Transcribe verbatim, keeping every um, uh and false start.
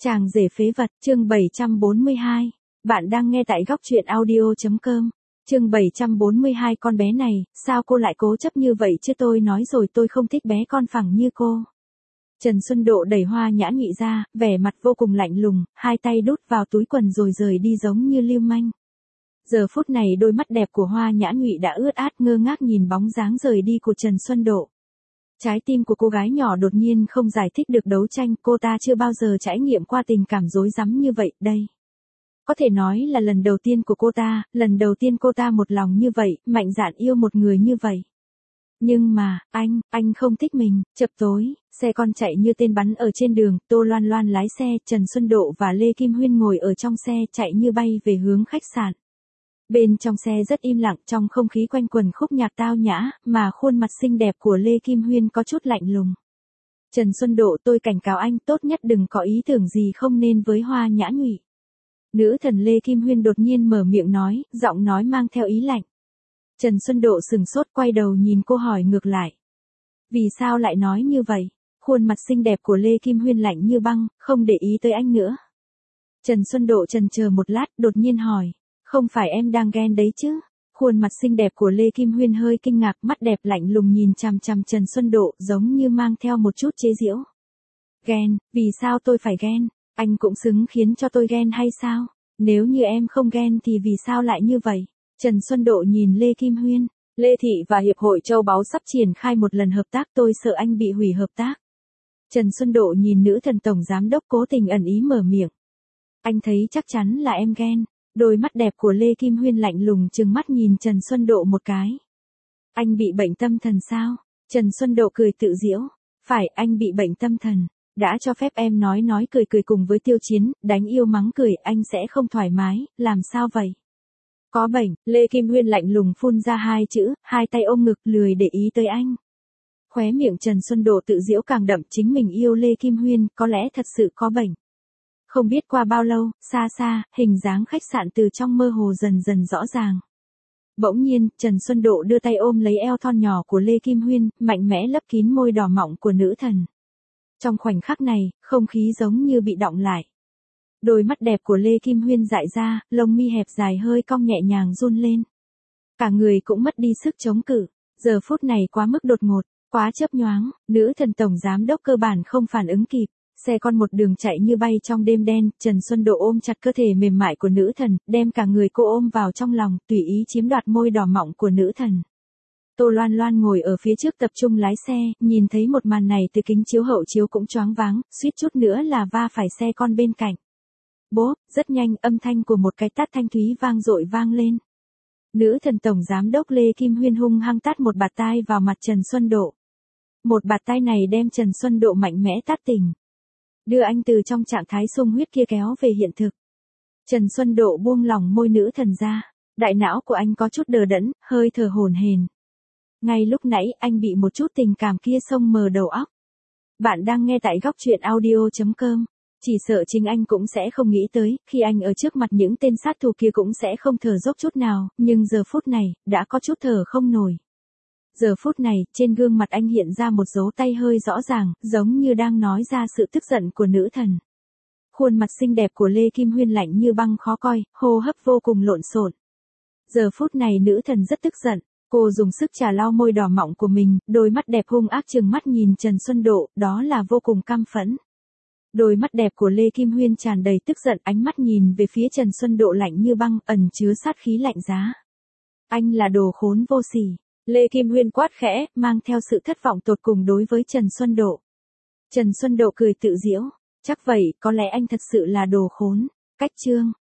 Chàng rể phế vật, chương bảy trăm bốn mươi hai. Bạn đang nghe tại góc truyện audio.com. Chương bảy trăm bốn mươi hai. Con bé này, sao cô lại cố chấp như vậy chứ, tôi nói rồi tôi không thích bé con phẳng như cô. Trần Xuân Độ đẩy Hoa Nhã Nhụy ra, vẻ mặt vô cùng lạnh lùng, hai tay đút vào túi quần rồi rời đi giống như lưu manh. Giờ phút này đôi mắt đẹp của Hoa Nhã Nhụy đã ướt át ngơ ngác nhìn bóng dáng rời đi của Trần Xuân Độ. Trái tim của cô gái nhỏ đột nhiên không giải thích được đấu tranh, cô ta chưa bao giờ trải nghiệm qua tình cảm rối rắm như vậy, đây. Có thể nói là lần đầu tiên của cô ta, lần đầu tiên cô ta một lòng như vậy, mạnh dạn yêu một người như vậy. Nhưng mà, anh, anh không thích mình. Chập tối, xe con chạy như tên bắn ở trên đường, Tô Loan Loan lái xe, Trần Xuân Độ và Lê Kim Huyên ngồi ở trong xe chạy như bay về hướng khách sạn. Bên trong xe rất im lặng, trong không khí quanh quẩn khúc nhạc tao nhã, mà khuôn mặt xinh đẹp của Lê Kim Huyên có chút lạnh lùng. Trần Xuân Độ, tôi cảnh cáo anh tốt nhất đừng có ý tưởng gì không nên với Hoa Nhã Nhụy. Nữ thần Lê Kim Huyên đột nhiên mở miệng nói, giọng nói mang theo ý lạnh. Trần Xuân Độ sừng sốt quay đầu nhìn cô hỏi ngược lại. Vì sao lại nói như vậy? Khuôn mặt xinh đẹp của Lê Kim Huyên lạnh như băng, không để ý tới anh nữa. Trần Xuân Độ chần chờ một lát, đột nhiên hỏi. Không phải em đang ghen đấy chứ? Khuôn mặt xinh đẹp của Lê Kim Huyên hơi kinh ngạc, mắt đẹp lạnh lùng nhìn chằm chằm Trần Xuân Độ, giống như mang theo một chút chế giễu. Ghen, vì sao tôi phải ghen? Anh cũng xứng khiến cho tôi ghen hay sao? Nếu như em không ghen thì vì sao lại như vậy? Trần Xuân Độ nhìn Lê Kim Huyên. Lê Thị và Hiệp hội Châu Báu sắp triển khai một lần hợp tác, tôi sợ anh bị hủy hợp tác. Trần Xuân Độ nhìn nữ thần tổng giám đốc cố tình ẩn ý mở miệng. Anh thấy chắc chắn là em ghen. Đôi mắt đẹp của Lê Kim Huyên lạnh lùng trừng mắt nhìn Trần Xuân Độ một cái. Anh bị bệnh tâm thần sao? Trần Xuân Độ cười tự giễu. Phải, anh bị bệnh tâm thần. Đã cho phép em nói nói cười cười cùng với Tiêu Chiến, đánh yêu mắng cười, anh sẽ không thoải mái, làm sao vậy? Có bệnh, Lê Kim Huyên lạnh lùng phun ra hai chữ, hai tay ôm ngực lười để ý tới anh. Khóe miệng Trần Xuân Độ tự giễu càng đậm, chính mình yêu Lê Kim Huyên, có lẽ thật sự có bệnh. Không biết qua bao lâu, xa xa, hình dáng khách sạn từ trong mơ hồ dần dần rõ ràng. Bỗng nhiên, Trần Xuân Độ đưa tay ôm lấy eo thon nhỏ của Lê Kim Huyên, mạnh mẽ lấp kín môi đỏ mọng của nữ thần. Trong khoảnh khắc này, không khí giống như bị đọng lại. Đôi mắt đẹp của Lê Kim Huyên dại ra, lông mi hẹp dài hơi cong nhẹ nhàng run lên. Cả người cũng mất đi sức chống cự. Giờ phút này quá mức đột ngột, quá chớp nhoáng, nữ thần tổng giám đốc cơ bản không phản ứng kịp. Xe con một đường chạy như bay trong đêm đen, Trần Xuân Độ ôm chặt cơ thể mềm mại của nữ thần, đem cả người cô ôm vào trong lòng, tùy ý chiếm đoạt môi đỏ mọng của nữ thần. Tô Loan Loan ngồi ở phía trước tập trung lái xe, nhìn thấy một màn này từ kính chiếu hậu chiếu cũng choáng váng, suýt chút nữa là va phải xe con bên cạnh. Bốp, rất nhanh, âm thanh của một cái tát thanh thúy vang dội vang lên. Nữ thần tổng giám đốc Lê Kim Huyên hung hăng tát một bạt tai vào mặt Trần Xuân Độ. Một bạt tai này đem Trần Xuân Độ mạnh mẽ tát tỉnh. Đưa anh từ trong trạng thái sung huyết kia kéo về hiện thực. Trần Xuân Độ buông lỏng môi nữ thần ra. Đại não của anh có chút đờ đẫn, hơi thở hổn hển. Ngay lúc nãy anh bị một chút tình cảm kia xông mờ đầu óc. Bạn đang nghe tại góc truyện audio.com. Chỉ sợ chính anh cũng sẽ không nghĩ tới, khi anh ở trước mặt những tên sát thủ kia cũng sẽ không thở dốc chút nào, nhưng giờ phút này, đã có chút thở không nổi. Giờ phút này, trên gương mặt anh hiện ra một dấu tay hơi rõ ràng, giống như đang nói ra sự tức giận của nữ thần. Khuôn mặt xinh đẹp của Lê Kim Huyên lạnh như băng khó coi, hô hấp vô cùng lộn xộn. Giờ phút này nữ thần rất tức giận, cô dùng sức chà lau môi đỏ mọng của mình, đôi mắt đẹp hung ác trừng mắt nhìn Trần Xuân Độ, đó là vô cùng căm phẫn. Đôi mắt đẹp của Lê Kim Huyên tràn đầy tức giận, ánh mắt nhìn về phía Trần Xuân Độ lạnh như băng, ẩn chứa sát khí lạnh giá. Anh là đồ khốn vô sỉ. Lê Kim Huyên quát khẽ, mang theo sự thất vọng tột cùng đối với Trần Xuân Độ. Trần Xuân Độ cười tự giễu, chắc vậy, có lẽ anh thật sự là đồ khốn. Cách chương.